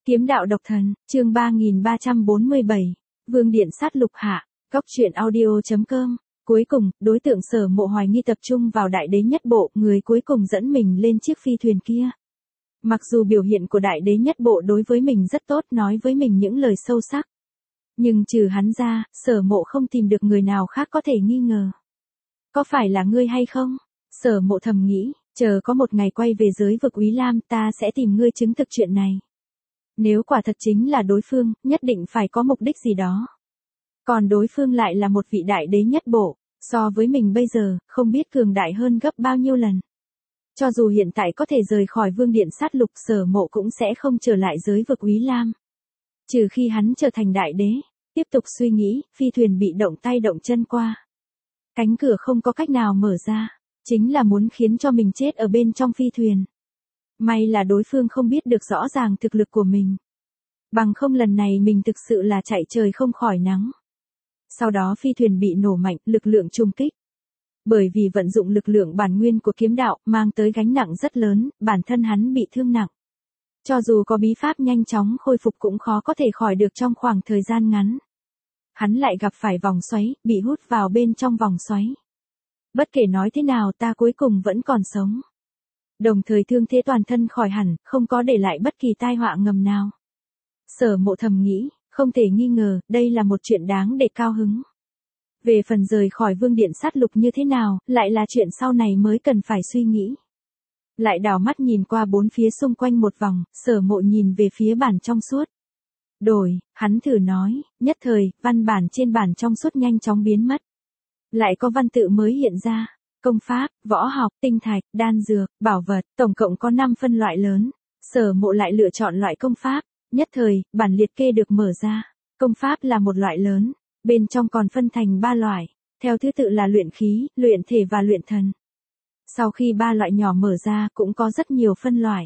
Kiếm đạo độc thần, chương 3347, Vương Điện sát lục hạ, Cóc truyện audio.com. Cuối cùng, đối tượng Sở Mộ hoài nghi tập trung vào đại đế nhất bộ, người cuối cùng dẫn mình lên chiếc phi thuyền kia. Mặc dù biểu hiện của đại đế nhất bộ đối với mình rất tốt, nói với mình những lời sâu sắc. Nhưng trừ hắn ra, Sở Mộ không tìm được người nào khác có thể nghi ngờ. Có phải là ngươi hay không? Sở Mộ thầm nghĩ, chờ có một ngày quay về giới vực Úy Lam ta sẽ tìm ngươi chứng thực chuyện này. Nếu quả thật chính là đối phương, nhất định phải có mục đích gì đó. Còn đối phương lại là một vị đại đế nhất bộ, so với mình bây giờ, không biết cường đại hơn gấp bao nhiêu lần. Cho dù hiện tại có thể rời khỏi Vương Điện sát lục, Sở Mộ cũng sẽ không trở lại giới vực Úy Lam. Trừ khi hắn trở thành đại đế. Tiếp tục suy nghĩ, phi thuyền bị động tay động chân qua. Cánh cửa không có cách nào mở ra, chính là muốn khiến cho mình chết ở bên trong phi thuyền. May là đối phương không biết được rõ ràng thực lực của mình. Bằng không lần này mình thực sự là chạy trời không khỏi nắng. Sau đó phi thuyền bị nổ mạnh, lực lượng trùng kích. Bởi vì vận dụng lực lượng bản nguyên của kiếm đạo, mang tới gánh nặng rất lớn, bản thân hắn bị thương nặng. Cho dù có bí pháp nhanh chóng khôi phục cũng khó có thể khỏi được trong khoảng thời gian ngắn. Hắn lại gặp phải vòng xoáy, bị hút vào bên trong vòng xoáy. Bất kể nói thế nào ta cuối cùng vẫn còn sống. Đồng thời thương thế toàn thân khỏi hẳn, không có để lại bất kỳ tai họa ngầm nào. Sở Mộ thầm nghĩ, không thể nghi ngờ, đây là một chuyện đáng để cao hứng. Về phần rời khỏi Vương Điện sát lục như thế nào, lại là chuyện sau này mới cần phải suy nghĩ. Lại đảo mắt nhìn qua bốn phía xung quanh một vòng, Sở Mộ nhìn về phía bản trong suốt. Đổi, hắn thử nói, nhất thời, văn bản trên bản trong suốt nhanh chóng biến mất. Lại có văn tự mới hiện ra, công pháp, võ học, tinh thạch, đan dược, bảo vật, tổng cộng có 5 phân loại lớn. Sở Mộ lại lựa chọn loại công pháp, nhất thời, bản liệt kê được mở ra. Công pháp là một loại lớn, bên trong còn phân thành 3 loại, theo thứ tự là luyện khí, luyện thể và luyện thần. Sau khi 3 loại nhỏ mở ra cũng có rất nhiều phân loại.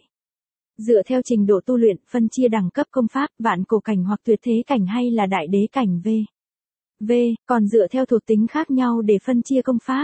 Dựa theo trình độ tu luyện, phân chia đẳng cấp công pháp, vạn cổ cảnh hoặc tuyệt thế cảnh hay là đại đế cảnh V, còn dựa theo thuộc tính khác nhau để phân chia công pháp.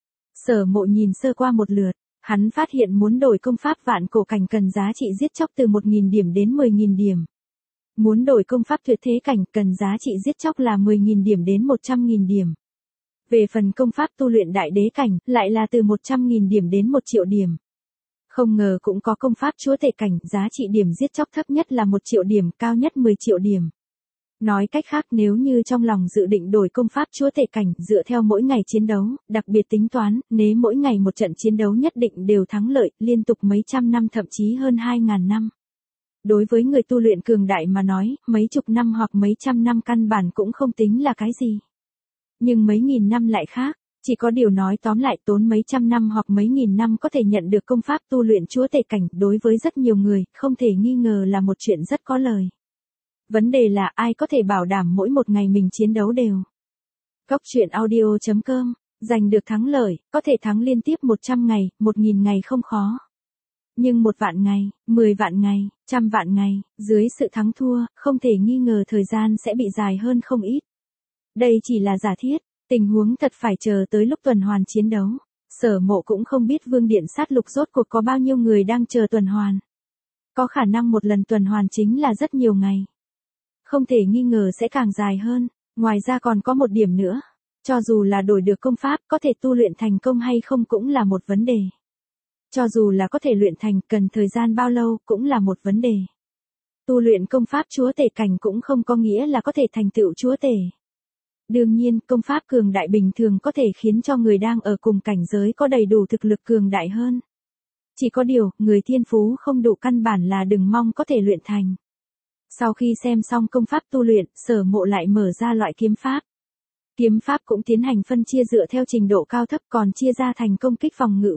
Sở Mộ nhìn sơ qua một lượt, hắn phát hiện muốn đổi công pháp vạn cổ cảnh cần giá trị giết chóc từ 1.000 điểm đến 10.000 điểm. Muốn đổi công pháp tuyệt thế cảnh cần giá trị giết chóc là 10.000 điểm đến 100.000 điểm. Về phần công pháp tu luyện đại đế cảnh, lại là từ 100.000 điểm đến 1 triệu điểm. Không ngờ cũng có công pháp chúa tể cảnh, giá trị điểm giết chóc thấp nhất là 1 triệu điểm, cao nhất 10 triệu điểm. Nói cách khác, nếu như trong lòng dự định đổi công pháp chúa tể cảnh, dựa theo mỗi ngày chiến đấu, đặc biệt tính toán, nếu mỗi ngày một trận chiến đấu nhất định đều thắng lợi, liên tục mấy trăm năm thậm chí hơn 2.000 năm. Đối với người tu luyện cường đại mà nói, mấy chục năm hoặc mấy trăm năm căn bản cũng không tính là cái gì. Nhưng mấy nghìn năm lại khác. Chỉ có điều nói tóm lại, tốn mấy trăm năm hoặc mấy nghìn năm có thể nhận được công pháp tu luyện chúa tể cảnh, đối với rất nhiều người, không thể nghi ngờ là một chuyện rất có lời. Vấn đề là ai có thể bảo đảm mỗi một ngày mình chiến đấu đều. Cóc truyện audio.com, giành được thắng lợi, có thể thắng liên tiếp 100 ngày, 1.000 ngày không khó. Nhưng 1 vạn ngày, 10 vạn ngày, 100 vạn ngày, dưới sự thắng thua, không thể nghi ngờ thời gian sẽ bị dài hơn không ít. Đây chỉ là giả thiết. Tình huống thật phải chờ tới lúc tuần hoàn chiến đấu. Sở Mộ cũng không biết Vương Điện sát lục rốt cuộc có bao nhiêu người đang chờ tuần hoàn. Có khả năng một lần tuần hoàn chính là rất nhiều ngày. Không thể nghi ngờ sẽ càng dài hơn. Ngoài ra còn có một điểm nữa. Cho dù là đổi được công pháp, có thể tu luyện thành công hay không cũng là một vấn đề. Cho dù là có thể luyện thành, cần thời gian bao lâu cũng là một vấn đề. Tu luyện công pháp chúa tể cảnh cũng không có nghĩa là có thể thành tựu chúa tể. Đương nhiên, công pháp cường đại bình thường có thể khiến cho người đang ở cùng cảnh giới có đầy đủ thực lực cường đại hơn. Chỉ có điều, người thiên phú không đủ căn bản là đừng mong có thể luyện thành. Sau khi xem xong công pháp tu luyện, Sở Mộ lại mở ra loại kiếm pháp. Kiếm pháp cũng tiến hành phân chia dựa theo trình độ cao thấp, còn chia ra thành công kích phòng ngự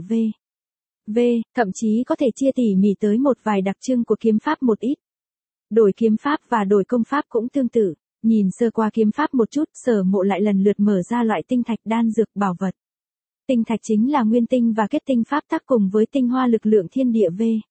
V, thậm chí có thể chia tỉ mỉ tới một vài đặc trưng của kiếm pháp một ít. Đổi kiếm pháp và đổi công pháp cũng tương tự. Nhìn sơ qua kiếm pháp một chút, Sở Mộ lại lần lượt mở ra loại tinh thạch, đan dược, bảo vật. Tinh thạch chính là nguyên tinh và kết tinh pháp tắc cùng với tinh hoa lực lượng thiên địa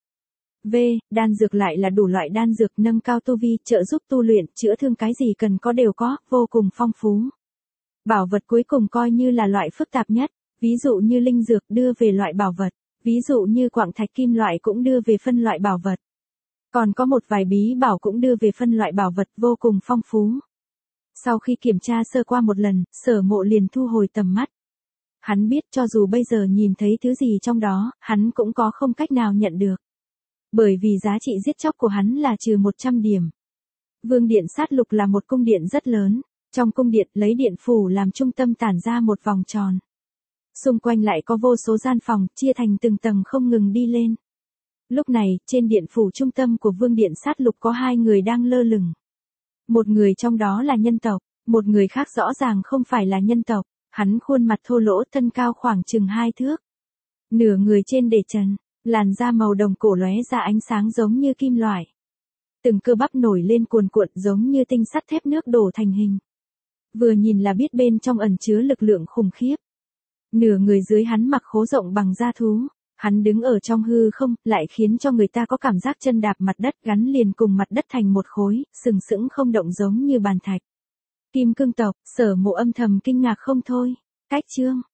đan dược lại là đủ loại đan dược nâng cao tu vi, trợ giúp tu luyện, chữa thương, cái gì cần có đều có, vô cùng phong phú. Bảo vật cuối cùng coi như là loại phức tạp nhất, ví dụ như linh dược đưa về loại bảo vật, ví dụ như quặng thạch kim loại cũng đưa về phân loại bảo vật. Còn có một vài bí bảo cũng đưa về phân loại bảo vật vô cùng phong phú. Sau khi kiểm tra sơ qua một lần, Sở Mộ liền thu hồi tầm mắt. Hắn biết cho dù bây giờ nhìn thấy thứ gì trong đó, hắn cũng có không cách nào nhận được. Bởi vì giá trị giết chóc của hắn là trừ 100 điểm. Vương điện sát lục là một cung điện rất lớn. Trong cung điện lấy điện phủ làm trung tâm tản ra một vòng tròn. Xung quanh lại có vô số gian phòng, chia thành từng tầng không ngừng đi lên. Lúc này, trên điện phủ trung tâm của vương điện sát lục có 2 người đang lơ lửng. Một người trong đó là nhân tộc, một người khác rõ ràng không phải là nhân tộc. Hắn khuôn mặt thô lỗ, thân cao khoảng chừng 2 thước. Nửa người trên để trần, làn da màu đồng cổ lóe ra ánh sáng giống như kim loại. Từng cơ bắp nổi lên cuồn cuộn giống như tinh sắt thép nước đổ thành hình. Vừa nhìn là biết bên trong ẩn chứa lực lượng khủng khiếp. Nửa người dưới hắn mặc khố rộng bằng da thú. Hắn đứng ở trong hư không, lại khiến cho người ta có cảm giác chân đạp mặt đất gắn liền cùng mặt đất thành một khối, sừng sững không động giống như bàn thạch. Kim cương tộc, Sở Mộ âm thầm kinh ngạc không thôi. Cách chương